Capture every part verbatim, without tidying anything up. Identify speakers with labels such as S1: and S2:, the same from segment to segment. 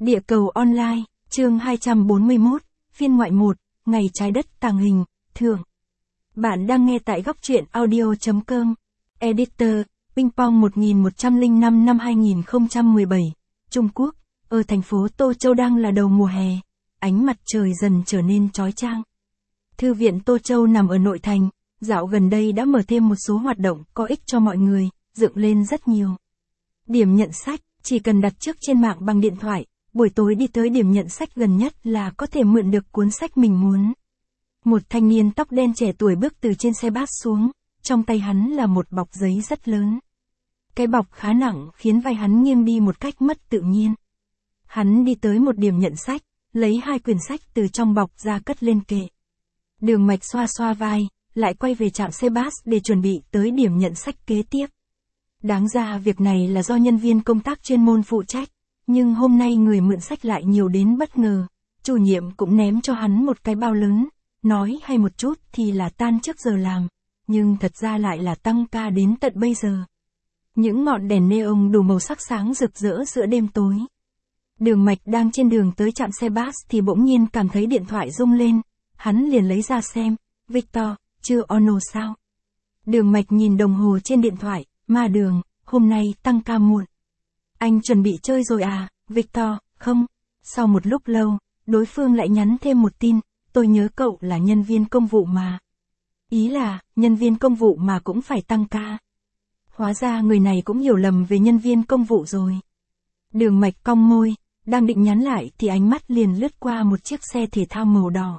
S1: Địa cầu online, chương hai trăm bốn mươi mốt, phiên ngoại một, ngày trái đất tàng hình, thưởng. Bạn đang nghe tại góc truyện audio chấm com. Editor, Ping Pong một nghìn một trăm lẻ năm năm hai nghìn không trăm mười bảy, Trung Quốc, ở thành phố Tô Châu đang là đầu mùa hè, ánh mặt trời dần trở nên chói chang. Thư viện Tô Châu nằm ở nội thành, dạo gần đây đã mở thêm một số hoạt động có ích cho mọi người, dựng lên rất nhiều. Điểm nhận sách, chỉ cần đặt trước trên mạng bằng điện thoại, buổi tối đi tới điểm nhận sách gần nhất là có thể mượn được cuốn sách mình muốn. Một thanh niên tóc đen trẻ tuổi bước từ trên xe bus xuống, trong tay hắn là một bọc giấy rất lớn. Cái bọc khá nặng khiến vai hắn nghiêng đi một cách mất tự nhiên. Hắn đi tới một điểm nhận sách, lấy hai quyển sách từ trong bọc ra cất lên kệ. Đường Mạch xoa xoa vai, lại quay về trạm xe bus để chuẩn bị tới điểm nhận sách kế tiếp. Đáng ra việc này là do nhân viên công tác chuyên môn phụ trách, nhưng hôm nay người mượn sách lại nhiều đến bất ngờ. Chủ nhiệm cũng ném cho hắn một cái bao lớn, nói hay một chút thì là tan trước giờ làm, nhưng thật ra lại là tăng ca đến tận bây giờ. Những ngọn đèn neon đủ màu sắc sáng rực rỡ giữa đêm tối. Đường Mạch đang trên đường tới trạm xe bus thì bỗng nhiên cảm thấy điện thoại rung lên, hắn liền lấy ra xem, Victor, chưa ono sao? Đường Mạch nhìn đồng hồ trên điện thoại, ma đường, hôm nay tăng ca muộn. Anh chuẩn bị chơi rồi à, Victor, không? Sau một lúc lâu, đối phương lại nhắn thêm một tin, tôi nhớ cậu là nhân viên công vụ mà. Ý là, nhân viên công vụ mà cũng phải tăng ca. Hóa ra người này cũng hiểu lầm về nhân viên công vụ rồi. Đường Mạch cong môi, đang định nhắn lại thì ánh mắt liền lướt qua một chiếc xe thể thao màu đỏ.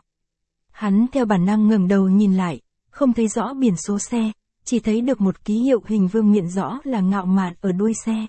S1: Hắn theo bản năng ngẩng đầu nhìn lại, không thấy rõ biển số xe, chỉ thấy được một ký hiệu hình vương miện rõ là ngạo mạn ở đuôi xe.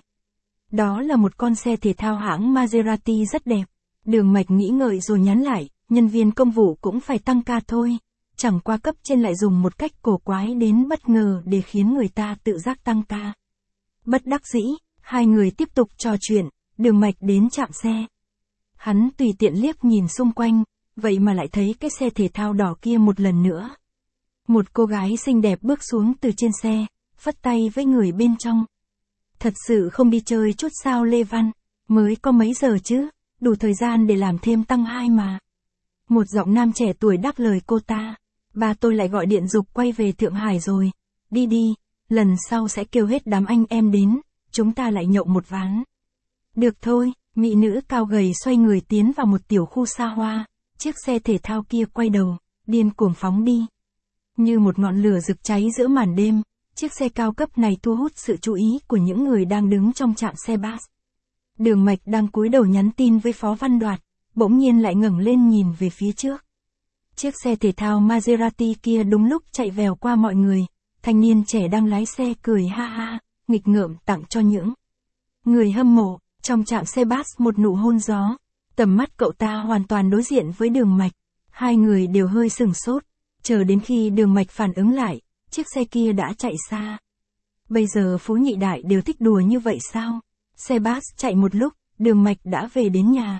S1: Đó là một con xe thể thao hãng Maserati rất đẹp. Đường Mạch nghĩ ngợi rồi nhắn lại, nhân viên công vụ cũng phải tăng ca thôi. Chẳng qua cấp trên lại dùng một cách cổ quái đến bất ngờ để khiến người ta tự giác tăng ca. Bất đắc dĩ, hai người tiếp tục trò chuyện, Đường Mạch đến trạm xe. Hắn tùy tiện liếc nhìn xung quanh, vậy mà lại thấy cái xe thể thao đỏ kia một lần nữa. Một cô gái xinh đẹp bước xuống từ trên xe, phất tay với người bên trong. Thật sự không đi chơi chút sao Lê Văn, mới có mấy giờ chứ, đủ thời gian để làm thêm tăng hai mà. Một giọng nam trẻ tuổi đáp lời cô ta, ba tôi lại gọi điện giục quay về Thượng Hải rồi, đi đi, lần sau sẽ kêu hết đám anh em đến, chúng ta lại nhậu một ván. Được thôi, mỹ nữ cao gầy xoay người tiến vào một tiểu khu xa hoa, chiếc xe thể thao kia quay đầu, điên cuồng phóng đi. Như một ngọn lửa rực cháy giữa màn đêm, chiếc xe cao cấp này thu hút sự chú ý của những người đang đứng trong trạm xe bus. Đường Mạch đang cúi đầu nhắn tin với Phó Văn Đoạt, bỗng nhiên lại ngẩng lên nhìn về phía trước. Chiếc xe thể thao Maserati kia đúng lúc chạy vèo qua mọi người, thanh niên trẻ đang lái xe cười ha ha, nghịch ngợm tặng cho những người hâm mộ, trong trạm xe bus một nụ hôn gió. Tầm mắt cậu ta hoàn toàn đối diện với Đường Mạch, hai người đều hơi sửng sốt, chờ đến khi Đường Mạch phản ứng lại, chiếc xe kia đã chạy xa. Bây giờ phú nhị đại đều thích đùa như vậy sao? Xe bus chạy một lúc, Đường Mạch đã về đến nhà.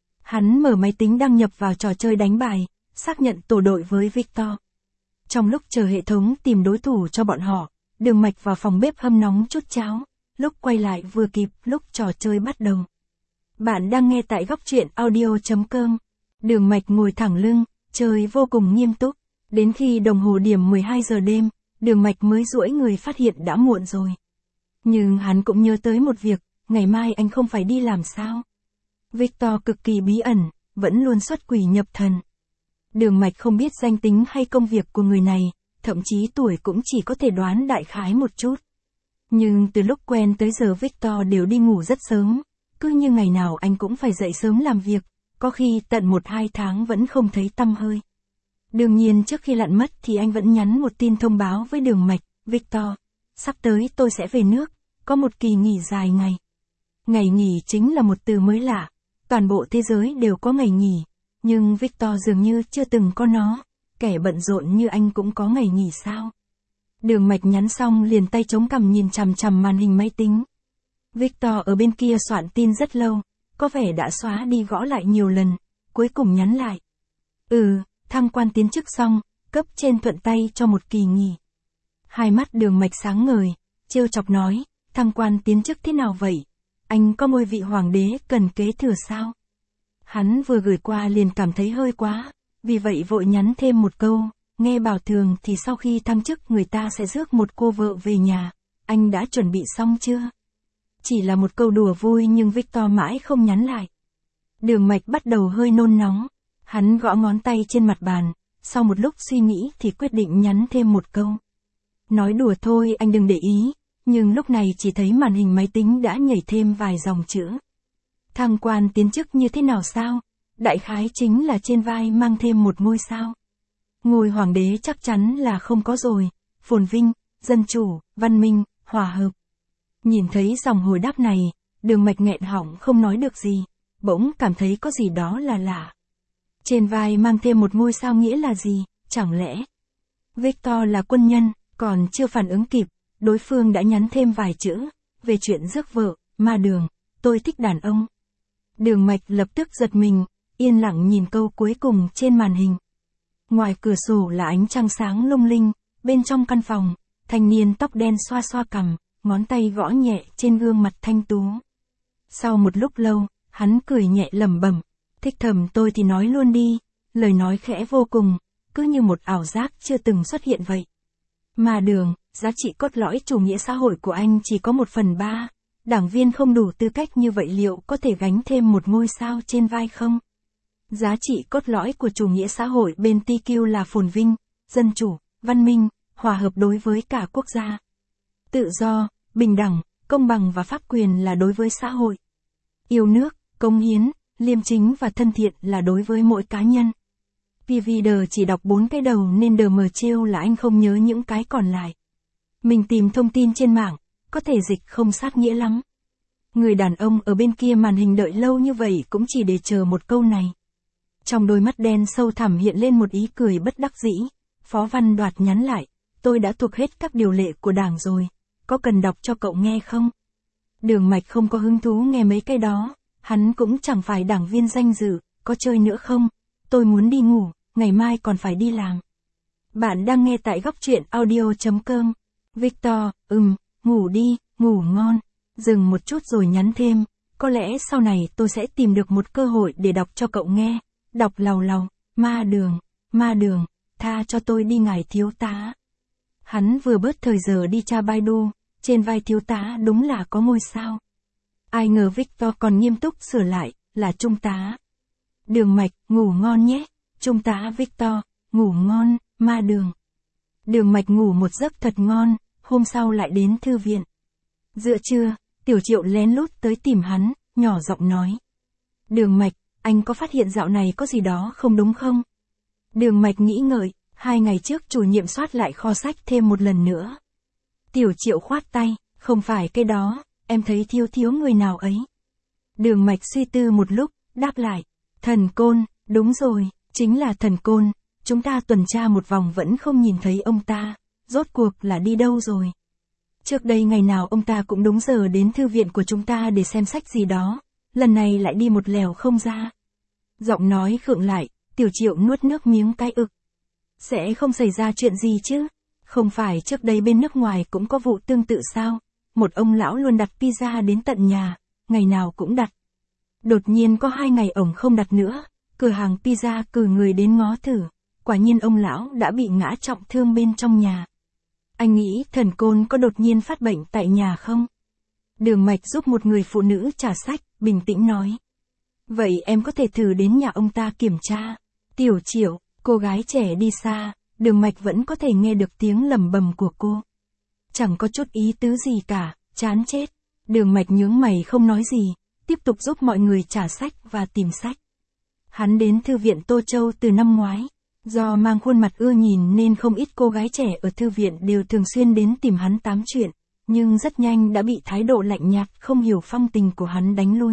S1: Hắn mở máy tính đăng nhập vào trò chơi đánh bài, xác nhận tổ đội với Victor. Trong lúc chờ hệ thống tìm đối thủ cho bọn họ, Đường Mạch vào phòng bếp hâm nóng chút cháo, lúc quay lại vừa kịp lúc trò chơi bắt đầu. Bạn đang nghe tại góc truyện audio chấm com. Đường Mạch ngồi thẳng lưng, chơi vô cùng nghiêm túc. Đến khi đồng hồ điểm mười hai giờ đêm, Đường Mạch mới duỗi người phát hiện đã muộn rồi. Nhưng hắn cũng nhớ tới một việc, ngày mai anh không phải đi làm sao? Victor cực kỳ bí ẩn, vẫn luôn xuất quỷ nhập thần. Đường Mạch không biết danh tính hay công việc của người này, thậm chí tuổi cũng chỉ có thể đoán đại khái một chút. Nhưng từ lúc quen tới giờ Victor đều đi ngủ rất sớm, cứ như ngày nào anh cũng phải dậy sớm làm việc, có khi tận một hai tháng vẫn không thấy tăm hơi. Đương nhiên trước khi lặn mất thì anh vẫn nhắn một tin thông báo với Đường Mạch, Victor, sắp tới tôi sẽ về nước, có một kỳ nghỉ dài ngày. Ngày nghỉ chính là một từ mới lạ, toàn bộ thế giới đều có ngày nghỉ, nhưng Victor dường như chưa từng có nó, kẻ bận rộn như anh cũng có ngày nghỉ sao? Đường Mạch nhắn xong liền tay chống cằm nhìn chằm chằm màn hình máy tính. Victor ở bên kia soạn tin rất lâu, có vẻ đã xóa đi gõ lại nhiều lần, cuối cùng nhắn lại. Ừ, thăng quan tiến chức xong, cấp trên thuận tay cho một kỳ nghỉ. Hai mắt Đường Mạch sáng ngời, trêu chọc nói, thăng quan tiến chức thế nào vậy? Anh có ngôi vị hoàng đế cần kế thừa sao? Hắn vừa gửi qua liền cảm thấy hơi quá, vì vậy vội nhắn thêm một câu, nghe bảo thường thì sau khi thăng chức người ta sẽ rước một cô vợ về nhà, anh đã chuẩn bị xong chưa? Chỉ là một câu đùa vui nhưng Victor mãi không nhắn lại. Đường Mạch bắt đầu hơi nôn nóng, hắn gõ ngón tay trên mặt bàn, sau một lúc suy nghĩ thì quyết định nhắn thêm một câu. Nói đùa thôi anh đừng để ý, nhưng lúc này chỉ thấy màn hình máy tính đã nhảy thêm vài dòng chữ. Thăng quan tiến chức như thế nào sao? Đại khái chính là trên vai mang thêm một ngôi sao. Ngôi hoàng đế chắc chắn là không có rồi, phồn vinh, dân chủ, văn minh, hòa hợp. Nhìn thấy dòng hồi đáp này, Đường Mạch nghẹn họng không nói được gì, bỗng cảm thấy có gì đó là lạ. Trên vai mang thêm một ngôi sao nghĩa là gì, chẳng lẽ? Victor là quân nhân, còn chưa phản ứng kịp, đối phương đã nhắn thêm vài chữ, về chuyện rước vợ, ma Đường, tôi thích đàn ông. Đường Mạch lập tức giật mình, yên lặng nhìn câu cuối cùng trên màn hình. Ngoài cửa sổ là ánh trăng sáng lung linh, bên trong căn phòng, thanh niên tóc đen xoa xoa cằm, ngón tay gõ nhẹ trên gương mặt thanh tú. Sau một lúc lâu, hắn cười nhẹ lẩm bẩm, thích thầm tôi thì nói luôn đi, lời nói khẽ vô cùng, cứ như một ảo giác chưa từng xuất hiện vậy. Ma Đường, giá trị cốt lõi chủ nghĩa xã hội của anh chỉ có một phần ba, đảng viên không đủ tư cách như vậy liệu có thể gánh thêm một ngôi sao trên vai không? Giá trị cốt lõi của chủ nghĩa xã hội bên tê quy là phồn vinh, dân chủ, văn minh, hòa hợp đối với cả quốc gia. Tự do, bình đẳng, công bằng và pháp quyền là đối với xã hội. Yêu nước, cống hiến, liêm chính và thân thiện là đối với mỗi cá nhân. pê vê đê chỉ đọc bốn cái đầu nên đờ mờ trêu là anh không nhớ những cái còn lại. Mình tìm thông tin trên mạng, có thể dịch không sát nghĩa lắm. Người đàn ông ở bên kia màn hình đợi lâu như vậy cũng chỉ để chờ một câu này. Trong đôi mắt đen sâu thẳm hiện lên một ý cười bất đắc dĩ. Phó Văn Đoạt nhắn lại, tôi đã thuộc hết các điều lệ của đảng rồi, có cần đọc cho cậu nghe không? Đường Mạch không có hứng thú nghe mấy cái đó, hắn cũng chẳng phải đảng viên danh dự, có chơi nữa không? Tôi muốn đi ngủ, ngày mai còn phải đi làm. Bạn đang nghe tại góc truyện audio chấm com. Victor, ừm, ngủ đi, ngủ ngon. Dừng một chút rồi nhắn thêm, có lẽ sau này tôi sẽ tìm được một cơ hội để đọc cho cậu nghe. Đọc lầu lầu, ma Đường, ma Đường, tha cho tôi đi ngài thiếu tá. Hắn vừa bớt thời giờ đi tra Baidu, trên vai thiếu tá đúng là có ngôi sao. Ai ngờ Victor còn nghiêm túc sửa lại, là trung tá. Đường Mạch, ngủ ngon nhé, trung tá Victor, ngủ ngon, ma Đường. Đường Mạch ngủ một giấc thật ngon, hôm sau lại đến thư viện. Giữa trưa, Tiểu Triệu lén lút tới tìm hắn, nhỏ giọng nói. Đường Mạch, anh có phát hiện dạo này có gì đó không đúng không? Đường Mạch nghĩ ngợi, hai ngày trước chủ nhiệm soát lại kho sách thêm một lần nữa. Tiểu Triệu khoát tay, không phải cái đó, em thấy thiếu thiếu người nào ấy. Đường Mạch suy tư một lúc, đáp lại, Thần Côn, đúng rồi, chính là Thần Côn, chúng ta tuần tra một vòng vẫn không nhìn thấy ông ta, rốt cuộc là đi đâu rồi. Trước đây ngày nào ông ta cũng đúng giờ đến thư viện của chúng ta để xem sách gì đó, lần này lại đi một lèo không ra. Giọng nói khựng lại, Tiểu Triệu nuốt nước miếng cái ực. Sẽ không xảy ra chuyện gì chứ? Không phải trước đây bên nước ngoài cũng có vụ tương tự sao? Một ông lão luôn đặt pizza đến tận nhà, ngày nào cũng đặt. Đột nhiên có hai ngày ổng không đặt nữa, cửa hàng pizza cử người đến ngó thử, quả nhiên ông lão đã bị ngã trọng thương bên trong nhà. Anh nghĩ Thần Côn có đột nhiên phát bệnh tại nhà không? Đường Mạch giúp một người phụ nữ trả sách, bình tĩnh nói. Vậy em có thể thử đến nhà ông ta kiểm tra. Tiểu Triệu, cô gái trẻ đi xa, Đường Mạch vẫn có thể nghe được tiếng lẩm bẩm của cô. Chẳng có chút ý tứ gì cả, chán chết. Đường Mạch nhướng mày không nói gì, tiếp tục giúp mọi người trả sách và tìm sách. Hắn đến thư viện Tô Châu từ năm ngoái. Do mang khuôn mặt ưa nhìn nên không ít cô gái trẻ ở thư viện đều thường xuyên đến tìm hắn tám chuyện, nhưng rất nhanh đã bị thái độ lạnh nhạt không hiểu phong tình của hắn đánh lui.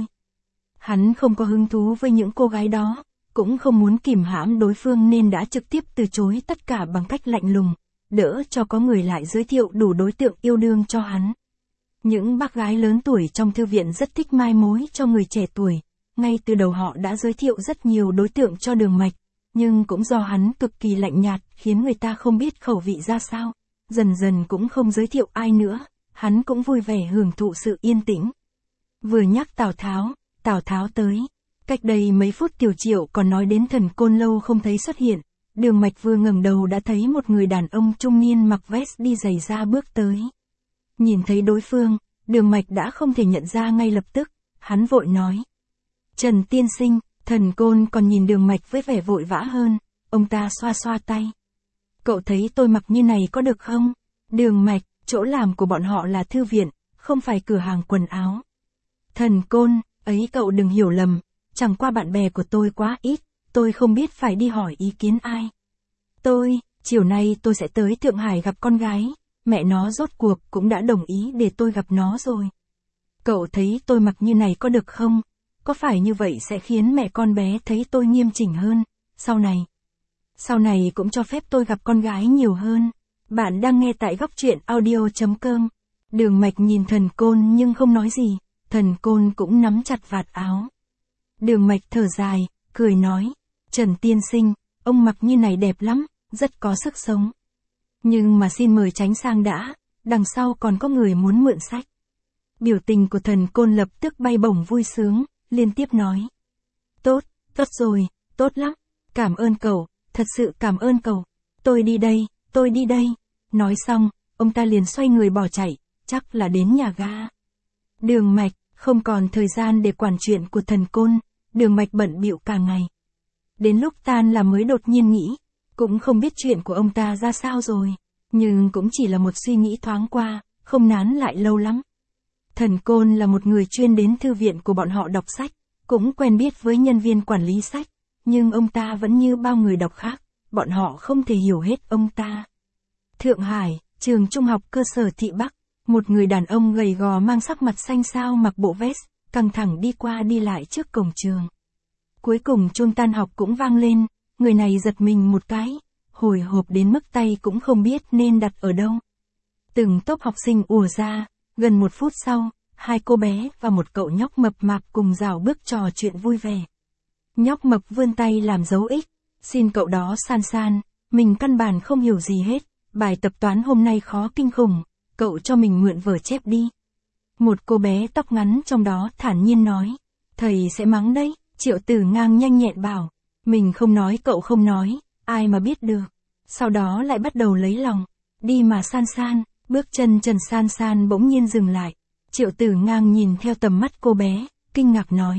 S1: Hắn không có hứng thú với những cô gái đó, cũng không muốn kìm hãm đối phương nên đã trực tiếp từ chối tất cả bằng cách lạnh lùng, đỡ cho có người lại giới thiệu đủ đối tượng yêu đương cho hắn. Những bác gái lớn tuổi trong thư viện rất thích mai mối cho người trẻ tuổi, ngay từ đầu họ đã giới thiệu rất nhiều đối tượng cho Đường Mạch. Nhưng cũng do hắn cực kỳ lạnh nhạt khiến người ta không biết khẩu vị ra sao, dần dần cũng không giới thiệu ai nữa, hắn cũng vui vẻ hưởng thụ sự yên tĩnh. Vừa nhắc Tào Tháo, Tào Tháo tới, Cách đây mấy phút Tiểu Triệu còn nói đến thần côn lâu không thấy xuất hiện, Đường Mạch vừa ngẩng đầu đã thấy một người đàn ông trung niên mặc vest đi giày da bước tới. Nhìn thấy đối phương, Đường Mạch đã không thể nhận ra ngay lập tức, hắn vội nói. Trần tiên sinh, thần côn còn nhìn Đường Mạch với vẻ vội vã hơn, ông ta xoa xoa tay. Cậu thấy tôi mặc như này có được không? Đường Mạch, chỗ làm của bọn họ là thư viện, không phải cửa hàng quần áo. Thần côn, ấy cậu đừng hiểu lầm, chẳng qua bạn bè của tôi quá ít, tôi không biết phải đi hỏi ý kiến ai. Tôi, chiều nay tôi sẽ tới Thượng Hải gặp con gái, mẹ nó rốt cuộc cũng đã đồng ý để tôi gặp nó rồi. Cậu thấy tôi mặc như này có được không? Có phải như vậy sẽ khiến mẹ con bé thấy tôi nghiêm chỉnh hơn, sau này. Sau này cũng cho phép tôi gặp con gái nhiều hơn. Bạn đang nghe tại góc truyện audio chấm com. Đường Mạch nhìn thần côn nhưng không nói gì, thần côn cũng nắm chặt vạt áo. Đường Mạch thở dài, cười nói, Trần tiên sinh, ông mặc như này đẹp lắm, rất có sức sống. Nhưng mà xin mời tránh sang đã, đằng sau còn có người muốn mượn sách. Biểu tình của thần côn lập tức bay bổng vui sướng, liên tiếp nói. Tốt, tốt rồi, tốt lắm, cảm ơn cậu, thật sự cảm ơn cậu, tôi đi đây, tôi đi đây. Nói xong, ông ta liền xoay người bỏ chạy, chắc là đến nhà ga. Đường Mạch, không còn thời gian để quản chuyện của thần côn, Đường Mạch bận bịu cả ngày. Đến lúc tan là mới đột nhiên nghĩ, cũng không biết chuyện của ông ta ra sao rồi, nhưng cũng chỉ là một suy nghĩ thoáng qua, không nán lại lâu lắm. Thần côn là một người chuyên đến thư viện của bọn họ đọc sách, cũng quen biết với nhân viên quản lý sách, nhưng ông ta vẫn như bao người đọc khác, bọn họ không thể hiểu hết ông ta. Thượng Hải, trường trung học cơ sở Thị Bắc, một người đàn ông gầy gò mang sắc mặt xanh xao mặc bộ vest, căng thẳng đi qua đi lại trước cổng trường. Cuối cùng chuông tan học cũng vang lên, người này giật mình một cái, hồi hộp đến mức tay cũng không biết nên đặt ở đâu. Từng tốp học sinh ùa ra, gần một phút sau, hai cô bé và một cậu nhóc mập mạp cùng rảo bước trò chuyện vui vẻ. Nhóc mập vươn tay làm dấu ích, xin cậu đó san san, mình căn bản không hiểu gì hết, bài tập toán hôm nay khó kinh khủng, cậu cho mình mượn vở chép đi. Một cô bé tóc ngắn trong đó thản nhiên nói, thầy sẽ mắng đấy. Triệu Tử Ngang nhanh nhẹn bảo, mình không nói cậu không nói, ai mà biết được. Sau đó lại bắt đầu lấy lòng, đi mà san san, bước chân Trần San San bỗng nhiên dừng lại. Triệu Tử Ngang nhìn theo tầm mắt cô bé, kinh ngạc nói.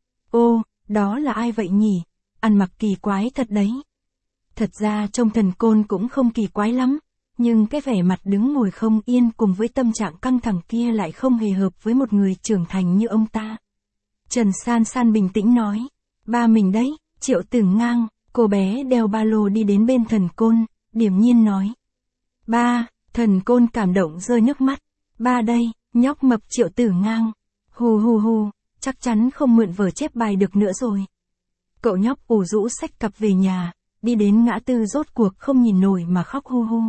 S1: Ô, đó là ai vậy nhỉ? Ăn mặc kỳ quái thật đấy. Thật ra trông thần côn cũng không kỳ quái lắm, nhưng cái vẻ mặt đứng ngồi không yên cùng với tâm trạng căng thẳng kia lại không hề hợp với một người trưởng thành như ông ta. Trần San San bình tĩnh nói, ba mình đấy. Triệu Tử Ngang, cô bé đeo ba lô đi đến bên thần côn, điềm nhiên nói. Ba, thần côn cảm động rơi nước mắt, ba đây, nhóc mập Triệu Tử Ngang. Hù hù hù, chắc chắn không mượn vở chép bài được nữa rồi. Cậu nhóc ủ rũ xách cặp về nhà, đi đến ngã tư rốt cuộc không nhìn nổi mà khóc hu hu.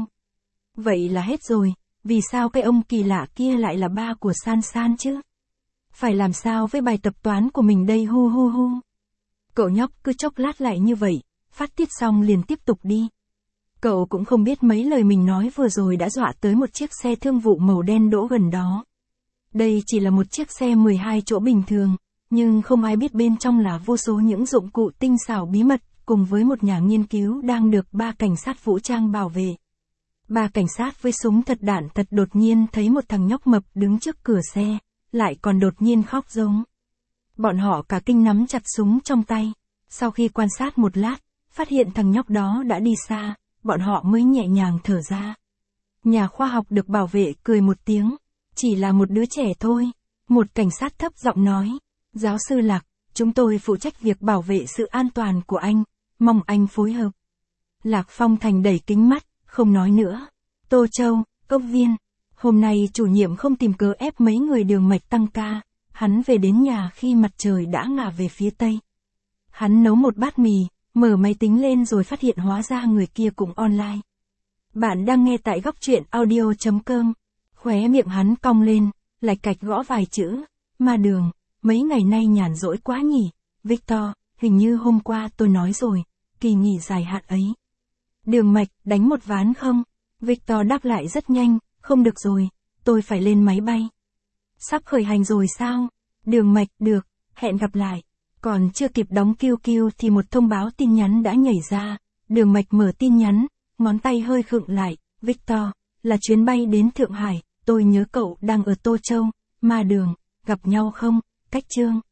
S1: Vậy là hết rồi, vì sao cái ông kỳ lạ kia lại là ba của San San chứ? Phải làm sao với bài tập toán của mình đây hu hu hu. Cậu nhóc cứ chốc lát lại như vậy, phát tiết xong liền tiếp tục đi. Cậu cũng không biết mấy lời mình nói vừa rồi đã dọa tới một chiếc xe thương vụ màu đen đỗ gần đó. Đây chỉ là một chiếc xe mười hai chỗ bình thường, nhưng không ai biết bên trong là vô số những dụng cụ tinh xảo bí mật, cùng với một nhà nghiên cứu đang được ba cảnh sát vũ trang bảo vệ. Ba cảnh sát với súng thật đạn thật đột nhiên thấy một thằng nhóc mập đứng trước cửa xe, lại còn đột nhiên khóc giống. Bọn họ cả kinh nắm chặt súng trong tay, sau khi quan sát một lát, phát hiện thằng nhóc đó đã đi xa, bọn họ mới nhẹ nhàng thở ra. Nhà khoa học được bảo vệ cười một tiếng, chỉ là một đứa trẻ thôi. Một cảnh sát thấp giọng nói, giáo sư Lạc, chúng tôi phụ trách việc bảo vệ sự an toàn của anh, mong anh phối hợp. Lạc Phong Thành đẩy kính mắt, không nói nữa. Tô Châu, Cốc Viên, hôm nay chủ nhiệm không tìm cớ ép mấy người Đường Mạch tăng ca, hắn về đến nhà khi mặt trời đã ngả về phía tây. Hắn nấu một bát mì, mở máy tính lên rồi phát hiện hóa ra người kia cũng online. Bạn đang nghe tại góc truyện audio chấm com. Khóe miệng hắn cong lên, lạch cạch gõ vài chữ. Ma Đường, mấy ngày nay nhàn rỗi quá nhỉ. Victor, hình như hôm qua tôi nói rồi, kỳ nghỉ dài hạn ấy. Đường Mạch, đánh một ván không? Victor đáp lại rất nhanh, không được rồi, tôi phải lên máy bay. Sắp khởi hành rồi sao? Đường Mạch, được, hẹn gặp lại. Còn chưa kịp đóng kiu kiu thì một thông báo tin nhắn đã nhảy ra. Đường Mạch mở tin nhắn, ngón tay hơi khựng lại. Victor, là chuyến bay đến Thượng Hải, tôi nhớ cậu đang ở Tô Châu, Ma Đường, gặp nhau không? Cách Chương.